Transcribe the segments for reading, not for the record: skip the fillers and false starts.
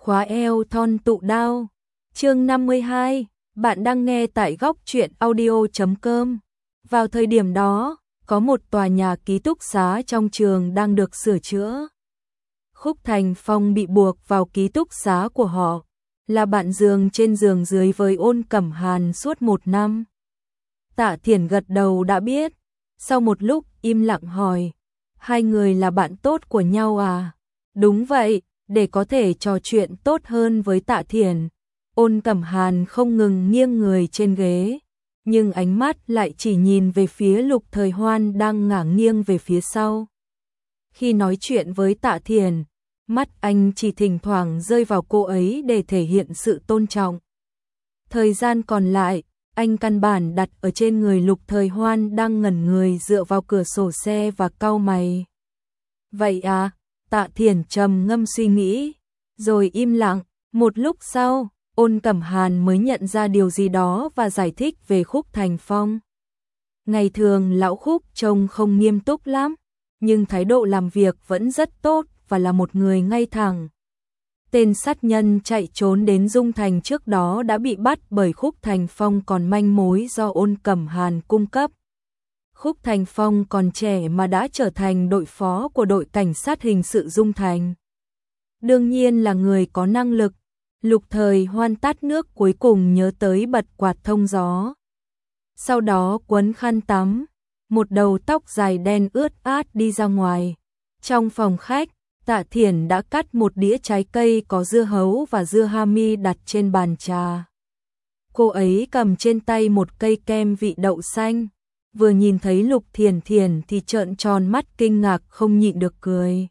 khóa eo thon tụ đao. Chương 52, bạn đang nghe tại góc truyện audio.com. Vào thời điểm đó, có một tòa nhà ký túc xá trong trường đang được sửa chữa. Khúc Thành Phong bị buộc vào ký túc xá của họ, là bạn giường trên giường dưới với Ôn Cẩm Hàn suốt 1 năm. Tạ Thiển gật đầu đã biết, sau một lúc im lặng hỏi, hai người là bạn tốt của nhau à? Đúng vậy, để có thể trò chuyện tốt hơn với Tạ Thiển, Ôn Cẩm Hàn không ngừng nghiêng người trên ghế, nhưng ánh mắt lại chỉ nhìn về phía Lục Thời Hoan đang ngả nghiêng về phía sau. Khi nói chuyện với Tạ Thiển, mắt anh chỉ thỉnh thoảng rơi vào cô ấy để thể hiện sự tôn trọng. Thời gian còn lại, anh căn bản đặt ở trên người Lục Thời Hoan đang ngẩn người dựa vào cửa sổ xe và cau mày. Vậy à? Tạ Thiển trầm ngâm suy nghĩ, rồi im lặng. Một lúc sau, Ôn Cẩm Hàn mới nhận ra điều gì đó và giải thích về Khúc Thành Phong. Ngày thường lão Khúc trông không nghiêm túc lắm, nhưng thái độ làm việc vẫn rất tốt và là một người ngay thẳng. Tên sát nhân chạy trốn đến Dung Thành trước đó đã bị bắt bởi Khúc Thành Phong còn manh mối do Ôn Cẩm Hàn cung cấp. Khúc Thành Phong còn trẻ mà đã trở thành đội phó của đội cảnh sát hình sự Dung Thành. Đương nhiên là người có năng lực. Lục Thời Hoan tát nước cuối cùng nhớ tới bật quạt thông gió. Sau đó quấn khăn tắm, một đầu tóc dài đen ướt át đi ra ngoài. Trong phòng khách, Tạ Thiển đã cắt một đĩa trái cây có dưa hấu và dưa hami đặt trên bàn trà. Cô ấy cầm trên tay một cây kem vị đậu xanh. Vừa nhìn thấy Lục Thiển Thiển thì trợn tròn mắt kinh ngạc không nhịn được cười.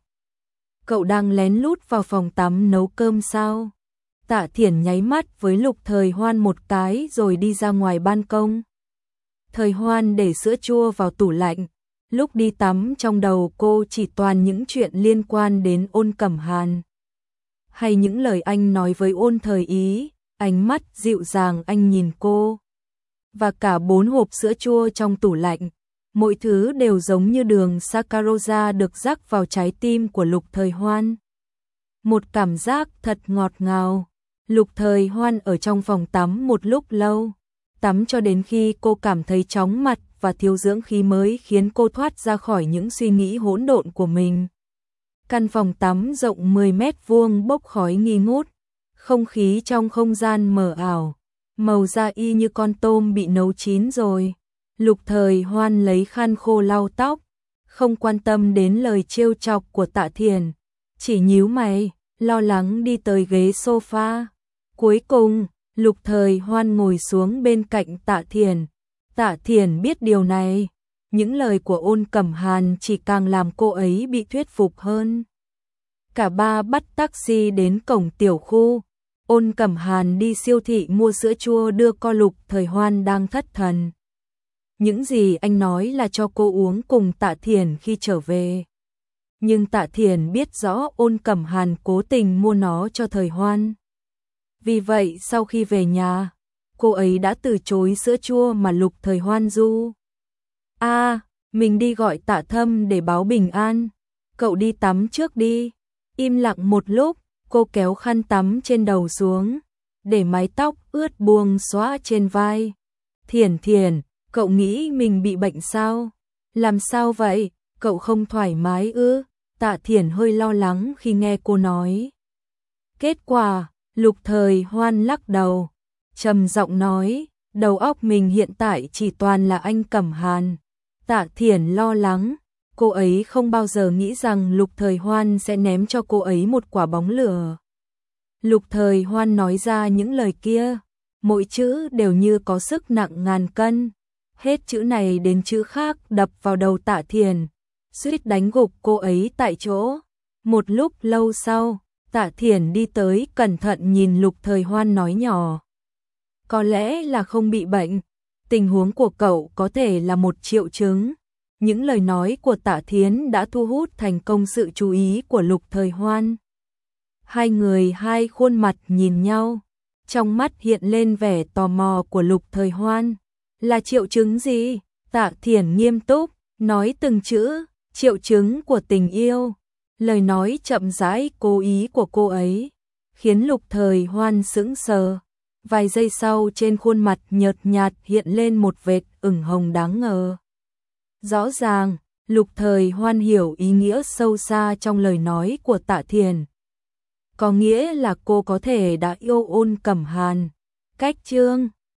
Cậu đang lén lút vào phòng tắm nấu cơm sao? Tạ Thiển nháy mắt với Lục Thời Hoan một cái rồi đi ra ngoài ban công. Thời Hoan để sữa chua vào tủ lạnh. Lúc đi tắm trong đầu cô chỉ toàn những chuyện liên quan đến Ôn Cẩm Hàn. Hay những lời anh nói với Ôn Thời Ý, ánh mắt dịu dàng anh nhìn cô. Và cả 4 hộp sữa chua trong tủ lạnh, mỗi thứ đều giống như đường Saccharose được rắc vào trái tim của Lục Thời Hoan. Một cảm giác thật ngọt ngào. Lục Thời Hoan ở trong phòng tắm một lúc lâu, tắm cho đến khi cô cảm thấy chóng mặt và thiếu dưỡng khí mới khiến cô thoát ra khỏi những suy nghĩ hỗn độn của mình. Căn phòng tắm rộng 10 mét vuông bốc khói nghi ngút, không khí trong không gian mờ ảo, màu da y như con tôm bị nấu chín rồi. Lục Thời Hoan lấy khăn khô lau tóc, không quan tâm đến lời trêu chọc của Tạ Thiển, chỉ nhíu mày, lo lắng đi tới ghế sofa. Cuối cùng, Lục Thời Hoan ngồi xuống bên cạnh Tạ Thiển. Tạ Thiển biết điều này, những lời của Ôn Cẩm Hàn chỉ càng làm cô ấy bị thuyết phục hơn. Cả ba bắt taxi đến cổng tiểu khu. Ôn Cẩm Hàn đi siêu thị mua sữa chua đưa co Lục Thời Hoan đang thất thần. Những gì anh nói là cho cô uống cùng Tạ Thiển khi trở về. Nhưng Tạ Thiển biết rõ Ôn Cẩm Hàn cố tình mua nó cho Thời Hoan. Vì vậy sau khi về nhà, cô ấy đã từ chối sữa chua mà Lục Thời Hoan ru. Mình đi gọi Tạ Thâm để báo bình an. Cậu đi tắm trước đi. Im lặng một lúc, cô kéo khăn tắm trên đầu xuống, để mái tóc ướt buông xõa trên vai. Thiển Thiển, cậu nghĩ mình bị bệnh sao? Làm sao vậy? Cậu không thoải mái ư? Tạ Thiển hơi lo lắng khi nghe cô nói. Kết quả, Lục Thời Hoan lắc đầu, trầm giọng nói, đầu óc mình hiện tại chỉ toàn là anh Cẩm Hàn. Tạ Thiển lo lắng, cô ấy không bao giờ nghĩ rằng Lục Thời Hoan sẽ ném cho cô ấy một quả bóng lửa. Lục Thời Hoan nói ra những lời kia, mỗi chữ đều như có sức nặng ngàn cân. Hết chữ này đến chữ khác đập vào đầu Tạ Thiển, suýt đánh gục cô ấy tại chỗ. Một lúc lâu sau, Tạ Thiển đi tới cẩn thận nhìn Lục Thời Hoan nói nhỏ. Có lẽ là không bị bệnh, tình huống của cậu có thể là một triệu chứng. Những lời nói của Tạ Thiến đã thu hút thành công sự chú ý của Lục Thời Hoan. Hai người hai khuôn mặt nhìn nhau, trong mắt hiện lên vẻ tò mò của Lục Thời Hoan. Là triệu chứng gì? Tạ Thiển nghiêm túc, nói từng chữ, triệu chứng của tình yêu. Lời nói chậm rãi cố ý của cô ấy, khiến Lục Thời Hoan sững sờ. Vài giây sau trên khuôn mặt nhợt nhạt hiện lên một vệt ửng hồng đáng ngờ. Rõ ràng, Lục Thời Hoan hiểu ý nghĩa sâu xa trong lời nói của Tạ Thiền. Có nghĩa là cô có thể đã yêu Ôn Cẩm Hàn. Cách chương